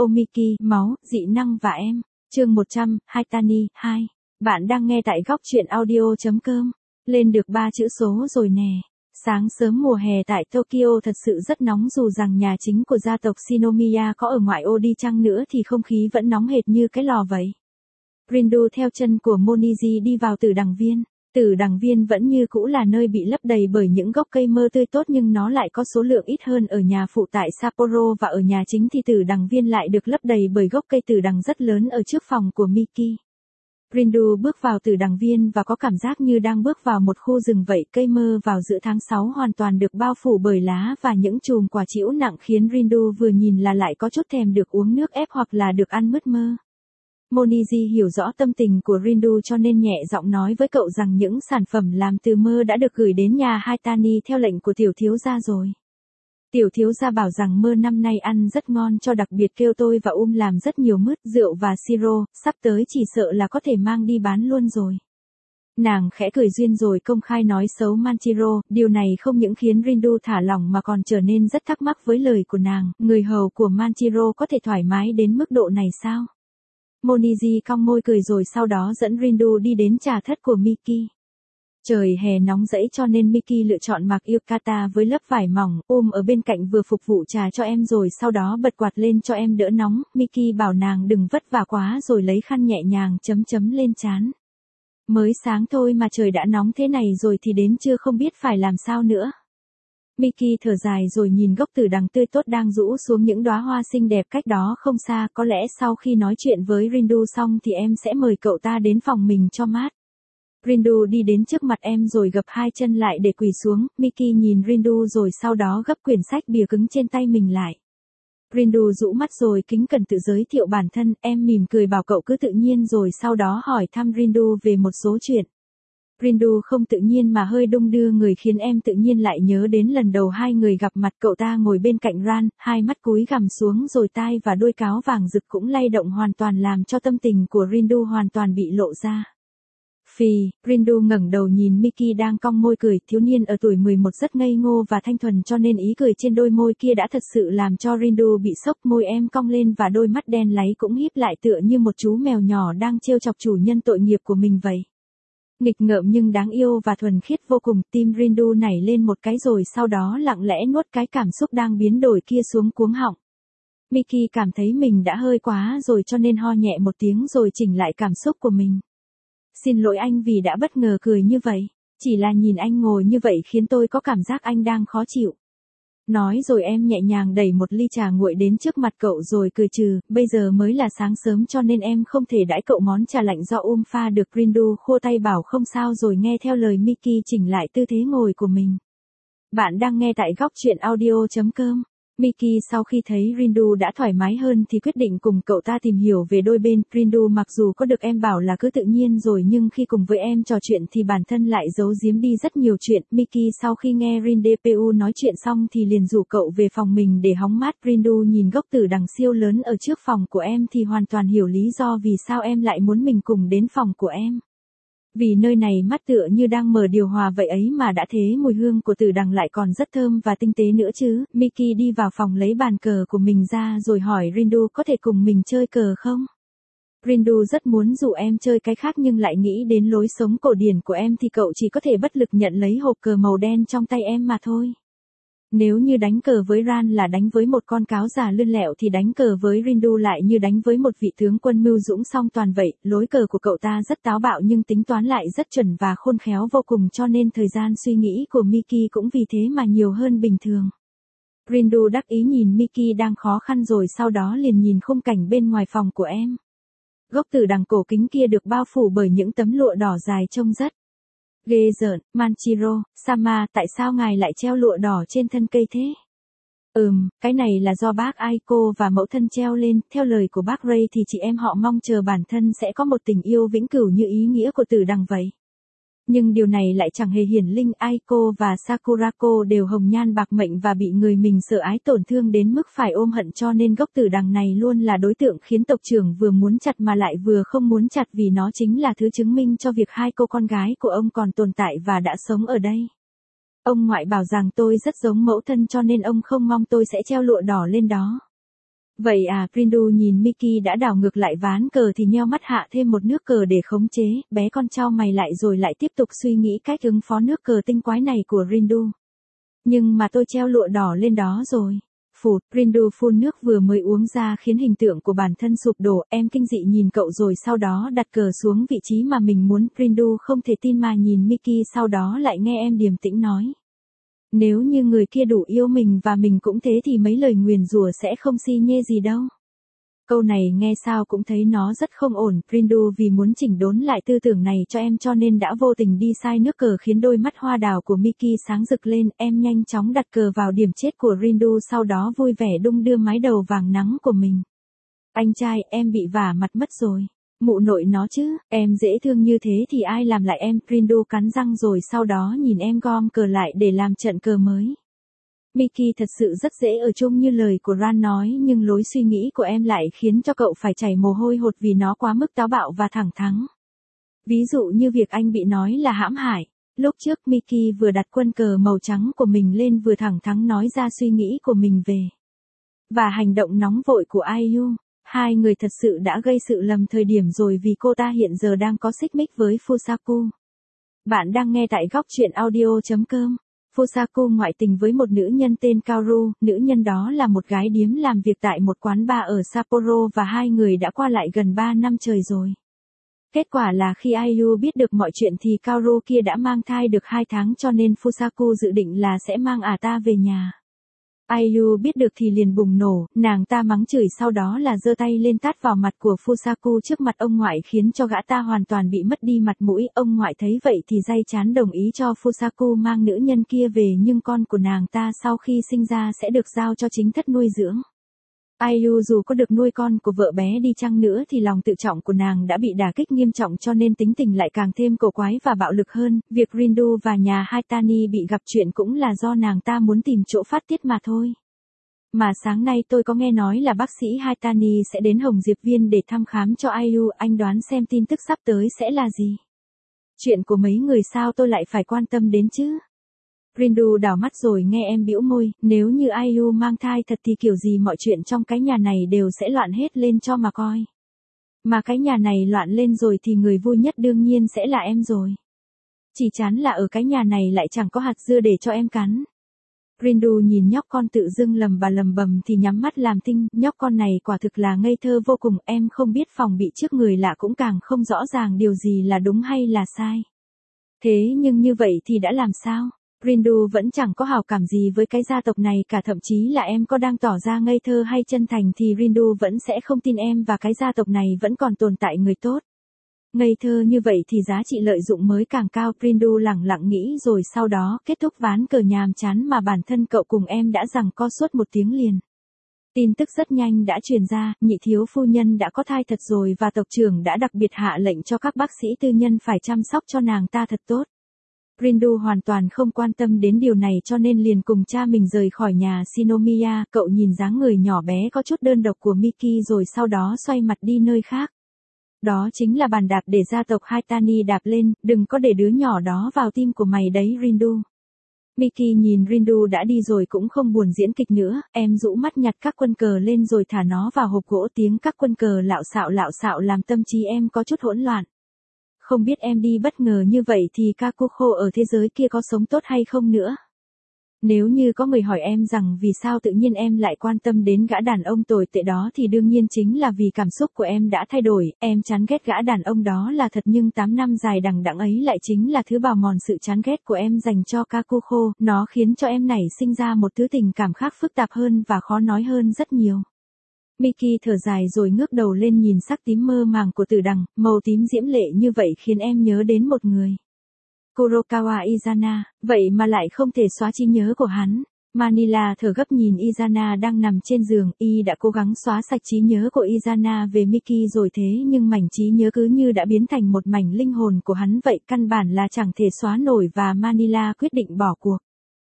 Omiki, máu, dị năng và em. Chương 100, Haitani, 2. Bạn đang nghe tại góc truyện audio.com. Lên được 3 chữ số rồi nè. Sáng sớm mùa hè tại Tokyo thật sự rất nóng, dù rằng nhà chính của gia tộc Shinomiya có ở ngoại ô đi chăng nữa thì không khí vẫn nóng hệt như cái lò vậy. Rindu theo chân của Moniji đi vào tử đằng viên. Tử đằng viên vẫn như cũ là nơi bị lấp đầy bởi những gốc cây mơ tươi tốt, nhưng nó lại có số lượng ít hơn ở nhà phụ tại Sapporo, và ở nhà chính thì tử đằng viên lại được lấp đầy bởi gốc cây tử đằng rất lớn ở trước phòng của Miki. Rindu bước vào tử đằng viên và có cảm giác như đang bước vào một khu rừng vậy. Cây mơ vào giữa tháng 6 hoàn toàn được bao phủ bởi lá và những chùm quả trĩu nặng khiến Rindu vừa nhìn là lại có chút thèm được uống nước ép hoặc là được ăn mứt mơ. Moniji hiểu rõ tâm tình của Rindu cho nên nhẹ giọng nói với cậu rằng những sản phẩm làm từ mơ đã được gửi đến nhà Haitani theo lệnh của tiểu thiếu gia rồi. Tiểu thiếu gia bảo rằng mơ năm nay ăn rất ngon, cho đặc biệt kêu tôi và làm rất nhiều mứt, rượu và siro, sắp tới chỉ sợ là có thể mang đi bán luôn rồi. Nàng khẽ cười duyên rồi công khai nói xấu Manchiro. Điều này không những khiến Rindu thả lỏng mà còn trở nên rất thắc mắc với lời của nàng. Người hầu của Manchiro có thể thoải mái đến mức độ này sao? Moniji cong môi cười rồi sau đó dẫn Rindu đi đến trà thất của Miki. Trời hè nóng rẫy cho nên Miki lựa chọn mặc yukata với lớp vải mỏng. Ở bên cạnh vừa phục vụ trà cho em rồi sau đó bật quạt lên cho em đỡ nóng. Miki bảo nàng đừng vất vả quá rồi lấy khăn nhẹ nhàng chấm lên trán. Mới sáng thôi mà trời đã nóng thế này rồi thì đến trưa không biết phải làm sao nữa. Miki thở dài rồi nhìn gốc tử đằng tươi tốt đang rũ xuống những đóa hoa xinh đẹp cách đó không xa. Có lẽ sau khi nói chuyện với Rindu xong thì em sẽ mời cậu ta đến phòng mình cho mát. Rindu đi đến trước mặt em rồi gập hai chân lại để quỳ xuống. Miki nhìn Rindu rồi sau đó gấp quyển sách bìa cứng trên tay mình lại. Rindu rũ mắt rồi kính cẩn tự giới thiệu bản thân. Em mỉm cười bảo cậu cứ tự nhiên rồi sau đó hỏi thăm Rindu về một số chuyện. Rindu không tự nhiên mà hơi đung đưa người khiến em tự nhiên lại nhớ đến lần đầu hai người gặp mặt. Cậu ta ngồi bên cạnh Ran, hai mắt cúi gằm xuống rồi tai và đuôi cáo vàng rực cũng lay động hoàn toàn làm cho tâm tình của Rindu hoàn toàn bị lộ ra. Rindu ngẩng đầu nhìn Miki đang cong môi cười. Thiếu niên ở tuổi 11 rất ngây ngô và thanh thuần cho nên ý cười trên đôi môi kia đã thật sự làm cho Rindu bị sốc. Môi em cong lên và đôi mắt đen láy cũng híp lại tựa như một chú mèo nhỏ đang trêu chọc chủ nhân tội nghiệp của mình vậy. Nghịch ngợm nhưng đáng yêu và thuần khiết vô cùng. Tim Rindu nảy lên một cái rồi sau đó lặng lẽ nuốt cái cảm xúc đang biến đổi kia xuống cuống họng. Miki cảm thấy mình đã hơi quá rồi cho nên ho nhẹ một tiếng rồi chỉnh lại cảm xúc của mình. Xin lỗi anh vì đã bất ngờ cười như vậy. Chỉ là nhìn anh ngồi như vậy khiến tôi có cảm giác anh đang khó chịu. Nói rồi em nhẹ nhàng đẩy một ly trà nguội đến trước mặt cậu rồi cười trừ. Bây giờ mới là sáng sớm cho nên em không thể đãi cậu món trà lạnh do pha được. Rindu khô tay bảo không sao rồi nghe theo lời Miki chỉnh lại tư thế ngồi của mình. Bạn đang nghe tại góc truyện audio.com. Miki sau khi thấy Rindu đã thoải mái hơn thì quyết định cùng cậu ta tìm hiểu về đôi bên. Rindu mặc dù có được em bảo là cứ tự nhiên rồi nhưng khi cùng với em trò chuyện thì bản thân lại giấu giếm đi rất nhiều chuyện. Miki sau khi nghe Rindu nói chuyện xong thì liền rủ cậu về phòng mình để hóng mát. Rindu nhìn gốc tử đằng siêu lớn ở trước phòng của em thì hoàn toàn hiểu lý do vì sao em lại muốn mình cùng đến phòng của em. Vì nơi này mát tựa như đang mở điều hòa vậy ấy mà đã thế mùi hương của tử đằng lại còn rất thơm và tinh tế nữa chứ. Miki đi vào phòng lấy bàn cờ của mình ra rồi hỏi Rindu có thể cùng mình chơi cờ không? Rindu rất muốn dụ em chơi cái khác nhưng lại nghĩ đến lối sống cổ điển của em thì cậu chỉ có thể bất lực nhận lấy hộp cờ màu đen trong tay em mà thôi. Nếu như đánh cờ với Ran là đánh với một con cáo già lươn lẹo thì đánh cờ với Rindu lại như đánh với một vị tướng quân mưu dũng song toàn vậy. Lối cờ của cậu ta rất táo bạo nhưng tính toán lại rất chuẩn và khôn khéo vô cùng cho nên thời gian suy nghĩ của Miki cũng vì thế mà nhiều hơn bình thường. Rindu đắc ý nhìn Miki đang khó khăn rồi sau đó liền nhìn khung cảnh bên ngoài phòng của em. Gốc tử đằng cổ kính kia được bao phủ bởi những tấm lụa đỏ dài trông rất ghê rợn. Manchiro, Sama, tại sao ngài lại treo lụa đỏ trên thân cây thế? Cái này là do bác Aiko và mẫu thân treo lên. Theo lời của bác Ray thì chị em họ mong chờ bản thân sẽ có một tình yêu vĩnh cửu như ý nghĩa của tử đằng vậy. Nhưng điều này lại chẳng hề hiển linh. Aiko và Sakurako đều hồng nhan bạc mệnh và bị người mình sợ ái tổn thương đến mức phải ôm hận cho nên gốc tử đằng này luôn là đối tượng khiến tộc trưởng vừa muốn chặt mà lại vừa không muốn chặt vì nó chính là thứ chứng minh cho việc hai cô con gái của ông còn tồn tại và đã sống ở đây. Ông ngoại bảo rằng tôi rất giống mẫu thân cho nên ông không mong tôi sẽ treo lụa đỏ lên đó. Vậy à, Rindu nhìn Mickey đã đảo ngược lại ván cờ thì nheo mắt hạ thêm một nước cờ để khống chế, bé con chau mày lại rồi lại tiếp tục suy nghĩ cách ứng phó nước cờ tinh quái này của Rindu. Nhưng mà tôi treo lụa đỏ lên đó rồi. Phụt, Rindu phun nước vừa mới uống ra khiến hình tượng của bản thân sụp đổ, em kinh dị nhìn cậu rồi sau đó đặt cờ xuống vị trí mà mình muốn. Rindu không thể tin mà nhìn Mickey, sau đó lại nghe em điềm tĩnh nói. Nếu như người kia đủ yêu mình và mình cũng thế thì mấy lời nguyền rủa sẽ không xi nhê gì đâu. Câu này nghe sao cũng thấy nó rất không ổn. Rindu vì muốn chỉnh đốn lại tư tưởng này cho em cho nên đã vô tình đi sai nước cờ khiến đôi mắt hoa đào của Mickey sáng rực lên. Em nhanh chóng đặt cờ vào điểm chết của Rindu, sau đó vui vẻ đung đưa mái đầu vàng nắng của mình. Anh trai, em bị vả mặt mất rồi. Mụ nội nó chứ, em dễ thương như thế thì ai làm lại em. Rindu cắn răng rồi sau đó nhìn em gom cờ lại để làm trận cờ mới. Mickey thật sự rất dễ ở chung như lời của Ran nói, nhưng lối suy nghĩ của em lại khiến cho cậu phải chảy mồ hôi hột vì nó quá mức táo bạo và thẳng thắn. Ví dụ như việc anh bị nói là hãm hại. Lúc trước Mickey vừa đặt quân cờ màu trắng của mình lên vừa thẳng thắn nói ra suy nghĩ của mình về. Và hành động nóng vội của IU. Hai người thật sự đã gây sự lầm thời điểm rồi vì cô ta hiện giờ đang có xích mích với Fusaku. Bạn đang nghe tại góc truyện audio.com. Fusaku ngoại tình với một nữ nhân tên Kaoru, nữ nhân đó là một gái điếm làm việc tại một quán bar ở Sapporo và hai người đã qua lại gần 3 năm trời rồi. Kết quả là khi IU biết được mọi chuyện thì Kaoru kia đã mang thai được 2 tháng cho nên Fusaku dự định là sẽ mang ta về nhà. IU biết được thì liền bùng nổ, nàng ta mắng chửi sau đó là giơ tay lên tát vào mặt của Fusaku trước mặt ông ngoại khiến cho gã ta hoàn toàn bị mất đi mặt mũi. Ông ngoại thấy vậy thì day chán đồng ý cho Fusaku mang nữ nhân kia về, nhưng con của nàng ta sau khi sinh ra sẽ được giao cho chính thất nuôi dưỡng. IU dù có được nuôi con của vợ bé đi chăng nữa thì lòng tự trọng của nàng đã bị đả kích nghiêm trọng cho nên tính tình lại càng thêm cổ quái và bạo lực hơn. Việc Rindu và nhà Haitani bị gặp chuyện cũng là do nàng ta muốn tìm chỗ phát tiết mà thôi. Mà sáng nay tôi có nghe nói là bác sĩ Haitani sẽ đến Hồng Diệp Viên để thăm khám cho IU, anh đoán xem tin tức sắp tới sẽ là gì? Chuyện của mấy người sao tôi lại phải quan tâm đến chứ? Rindu đảo mắt rồi nghe em bĩu môi, nếu như IU mang thai thật thì kiểu gì mọi chuyện trong cái nhà này đều sẽ loạn hết lên cho mà coi. Mà cái nhà này loạn lên rồi thì người vui nhất đương nhiên sẽ là em rồi. Chỉ chán là ở cái nhà này lại chẳng có hạt dưa để cho em cắn. Rindu nhìn nhóc con tự dưng lầm bầm thì nhắm mắt làm thinh, nhóc con này quả thực là ngây thơ vô cùng, em không biết phòng bị trước người lạ cũng càng không rõ ràng điều gì là đúng hay là sai. Thế nhưng như vậy thì đã làm sao? Rindu vẫn chẳng có hảo cảm gì với cái gia tộc này cả, thậm chí là em có đang tỏ ra ngây thơ hay chân thành thì Rindu vẫn sẽ không tin em và cái gia tộc này vẫn còn tồn tại người tốt. Ngây thơ như vậy thì giá trị lợi dụng mới càng cao. Rindu lẳng lặng nghĩ rồi sau đó kết thúc ván cờ nhàm chán mà bản thân cậu cùng em đã giằng co suốt 1 tiếng liền. Tin tức rất nhanh đã truyền ra, nhị thiếu phu nhân đã có thai thật rồi và tộc trưởng đã đặc biệt hạ lệnh cho các bác sĩ tư nhân phải chăm sóc cho nàng ta thật tốt. Rindu hoàn toàn không quan tâm đến điều này cho nên liền cùng cha mình rời khỏi nhà Shinomiya. Cậu nhìn dáng người nhỏ bé có chút đơn độc của Miki rồi sau đó xoay mặt đi nơi khác. Đó chính là bàn đạp để gia tộc Haitani đạp lên, đừng có để đứa nhỏ đó vào tim của mày đấy Rindu. Miki nhìn Rindu đã đi rồi cũng không buồn diễn kịch nữa, em rũ mắt nhặt các quân cờ lên rồi thả nó vào hộp gỗ, tiếng các quân cờ lạo xạo làm tâm trí em có chút hỗn loạn. Không biết em đi bất ngờ như vậy thì Kakuko ở thế giới kia có sống tốt hay không nữa. Nếu như có người hỏi em rằng vì sao tự nhiên em lại quan tâm đến gã đàn ông tồi tệ đó thì đương nhiên chính là vì cảm xúc của em đã thay đổi, em chán ghét gã đàn ông đó là thật nhưng 8 năm dài đằng đẵng ấy lại chính là thứ bào mòn sự chán ghét của em dành cho Kakuko, nó khiến cho em nảy sinh ra một thứ tình cảm khác phức tạp hơn và khó nói hơn rất nhiều. Miki thở dài rồi ngước đầu lên nhìn sắc tím mơ màng của tử đằng, màu tím diễm lệ như vậy khiến em nhớ đến một người. Kurokawa Izana, vậy mà lại không thể xóa trí nhớ của hắn. Manila thở gấp nhìn Izana đang nằm trên giường, y đã cố gắng xóa sạch trí nhớ của Izana về Miki rồi thế nhưng mảnh trí nhớ cứ như đã biến thành một mảnh linh hồn của hắn vậy, căn bản là chẳng thể xóa nổi và Manila quyết định bỏ cuộc.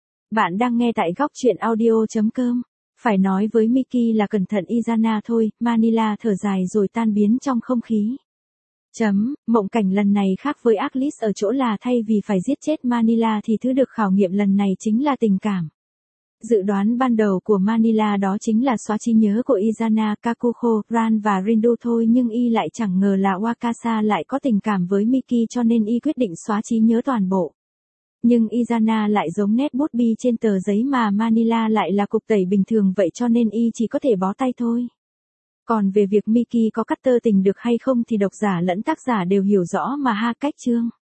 Bạn đang nghe tại góc truyện audio.com. Phải nói với Miki là cẩn thận Izana thôi, Manila thở dài rồi tan biến trong không khí. Mộng cảnh lần này khác với Arlis ở chỗ là thay vì phải giết chết Manila thì thứ được khảo nghiệm lần này chính là tình cảm. Dự đoán ban đầu của Manila đó chính là xóa trí nhớ của Izana, Kakuho, Ran và Rindu thôi, nhưng y lại chẳng ngờ là Wakasa lại có tình cảm với Miki cho nên y quyết định xóa trí nhớ toàn bộ. Nhưng Izana lại giống nét bút bi trên tờ giấy mà Manila lại là cục tẩy bình thường vậy cho nên y chỉ có thể bó tay thôi. Còn về việc Miki có cắt tơ tình được hay không thì độc giả lẫn tác giả đều hiểu rõ mà ha. Cách chương